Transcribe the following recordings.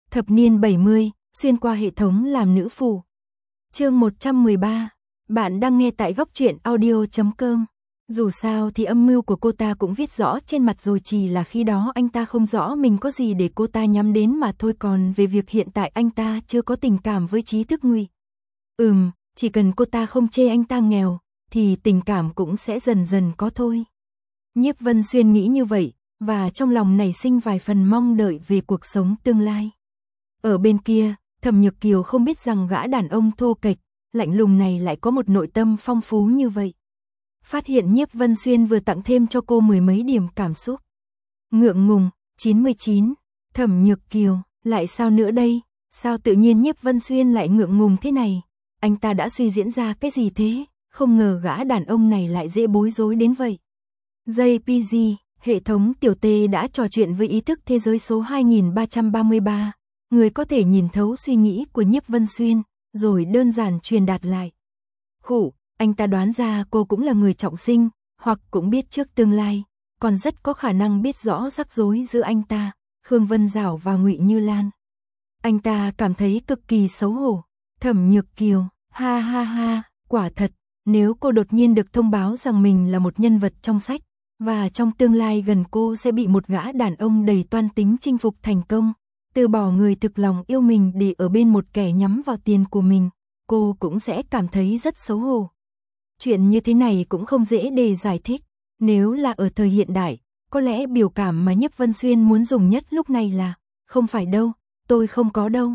Thập niên 70, xuyên qua hệ thống làm nữ phù. Chương 113. Bạn đang nghe tại goctruyện.audio.com. Dù sao thì âm mưu của cô ta cũng viết rõ trên mặt rồi, chỉ là khi đó anh ta không rõ mình có gì để cô ta nhắm đến mà thôi, còn về việc hiện tại anh ta chưa có tình cảm với Trí Thức Ngụy. Chỉ cần cô ta không chê anh ta nghèo, thì tình cảm cũng sẽ dần dần có thôi. Nhiếp Vân Xuyên nghĩ như vậy, và trong lòng nảy sinh vài phần mong đợi về cuộc sống tương lai. Ở bên kia, Thẩm Nhược Kiều không biết rằng gã đàn ông thô kệch, lạnh lùng này lại có một nội tâm phong phú như vậy. Phát hiện Nhiếp Vân Xuyên vừa tặng thêm cho cô 10 mấy điểm cảm xúc. Ngượng ngùng, 99. Thẩm Nhược Kiều, lại sao nữa đây? Sao tự nhiên Nhiếp Vân Xuyên lại ngượng ngùng thế này? Anh ta đã suy diễn ra cái gì thế? Không ngờ gã đàn ông này lại dễ bối rối đến vậy. JPG, hệ thống tiểu T đã trò chuyện với ý thức thế giới số 2333. Người có thể nhìn thấu suy nghĩ của Nhiếp Vân Xuyên, rồi đơn giản truyền đạt lại. Anh ta đoán ra cô cũng là người trọng sinh, hoặc cũng biết trước tương lai, còn rất có khả năng biết rõ rắc rối giữa anh ta, Khương Vân Dảo và Ngụy Như Lan. Anh ta cảm thấy cực kỳ xấu hổ. Thẩm Nhược Kiều, ha ha ha, quả thật, nếu cô đột nhiên được thông báo rằng mình là một nhân vật trong sách, và trong tương lai gần cô sẽ bị một gã đàn ông đầy toan tính chinh phục thành công, từ bỏ người thực lòng yêu mình để ở bên một kẻ nhắm vào tiền của mình, cô cũng sẽ cảm thấy rất xấu hổ. Chuyện như thế này cũng không dễ để giải thích. Nếu là ở thời hiện đại, có lẽ biểu cảm mà Nhiếp Vân Xuyên muốn dùng nhất lúc này là không phải đâu, tôi không có đâu.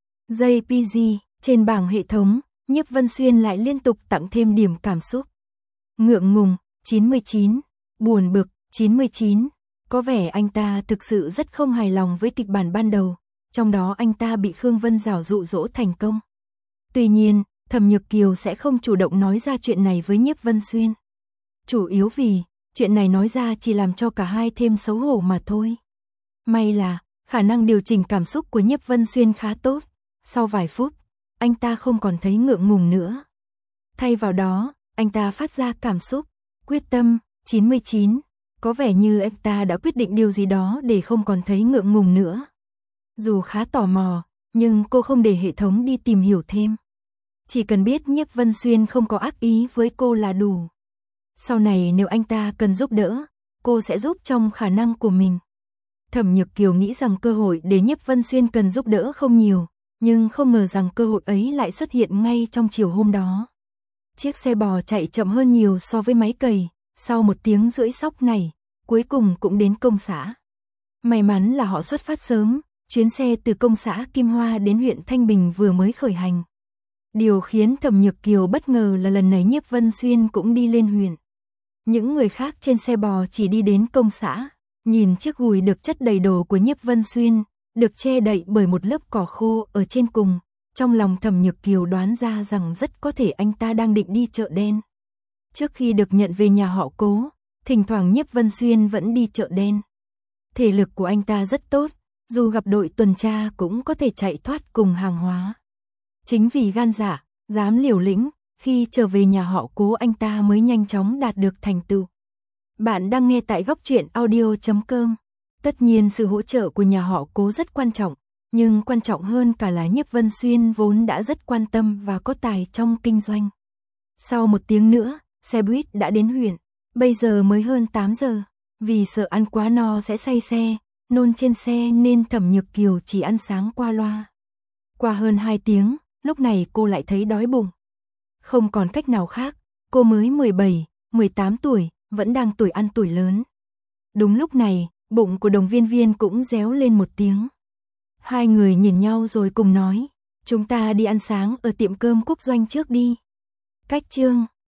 JPG, trên bảng hệ thống, Nhiếp Vân Xuyên lại liên tục tặng thêm điểm cảm xúc. Ngượng ngùng, 99. Buồn bực, 99. Có vẻ anh ta thực sự rất không hài lòng với kịch bản ban đầu, trong đó anh ta bị Khương Vân Dảo dụ dỗ thành công. Tuy nhiên, Thẩm Nhược Kiều sẽ không chủ động nói ra chuyện này với Nhiếp Vân Xuyên. Chủ yếu vì, chuyện này nói ra chỉ làm cho cả hai thêm xấu hổ mà thôi. May là, khả năng điều chỉnh cảm xúc của Nhiếp Vân Xuyên khá tốt. Sau vài phút, anh ta không còn thấy ngượng ngùng nữa. Thay vào đó, anh ta phát ra cảm xúc, quyết tâm, 99. Có vẻ như anh ta đã quyết định điều gì đó để không còn thấy ngượng ngùng nữa. Dù khá tò mò, nhưng cô không để hệ thống đi tìm hiểu thêm. Chỉ cần biết Nhiếp Vân Xuyên không có ác ý với cô là đủ. Sau này nếu anh ta cần giúp đỡ, cô sẽ giúp trong khả năng của mình. Thẩm Nhược Kiều nghĩ rằng cơ hội để Nhiếp Vân Xuyên cần giúp đỡ không nhiều, nhưng không ngờ rằng cơ hội ấy lại xuất hiện ngay trong chiều hôm đó. Chiếc xe bò chạy chậm hơn nhiều so với máy cày, sau 1 tiếng rưỡi sóc này, cuối cùng cũng đến công xã. May mắn là họ xuất phát sớm, chuyến xe từ công xã Kim Hoa đến huyện Thanh Bình vừa mới khởi hành. Điều khiến Thẩm Nhược Kiều bất ngờ là lần này Nhiếp Vân Xuyên cũng đi lên huyện. Những người khác trên xe bò chỉ đi đến công xã, nhìn chiếc gùi được chất đầy đồ của Nhiếp Vân Xuyên, được che đậy bởi một lớp cỏ khô ở trên cùng. Trong lòng Thẩm Nhược Kiều đoán ra rằng rất có thể anh ta đang định đi chợ đen. Trước khi được nhận về nhà họ Cố, thỉnh thoảng Nhiếp Vân Xuyên vẫn đi chợ đen. Thể lực của anh ta rất tốt, dù gặp đội tuần tra cũng có thể chạy thoát cùng hàng hóa. Chính vì gan dạ, dám liều lĩnh, khi trở về nhà họ Cố anh ta mới nhanh chóng đạt được thành tựu. Bạn đang nghe tại goctruyện.audio.com. Tất nhiên sự hỗ trợ của nhà họ Cố rất quan trọng, nhưng quan trọng hơn cả là Nhiếp Vân Xuyên vốn đã rất quan tâm và có tài trong kinh doanh. Sau 1 tiếng nữa, xe buýt đã đến huyện, bây giờ mới hơn 8 giờ. Vì sợ ăn quá no sẽ say xe, nôn trên xe nên Thẩm Nhược Kiều chỉ ăn sáng qua loa. Qua hơn 2 tiếng, lúc này cô lại thấy đói bụng. Không còn cách nào khác, cô mới 17, 18 tuổi, vẫn đang tuổi ăn tuổi lớn. Đúng lúc này, bụng của Đồng Viên Viên cũng réo lên 1 tiếng. Hai người nhìn nhau rồi cùng nói, chúng ta đi ăn sáng ở tiệm cơm Quốc Doanh trước đi. Cách chương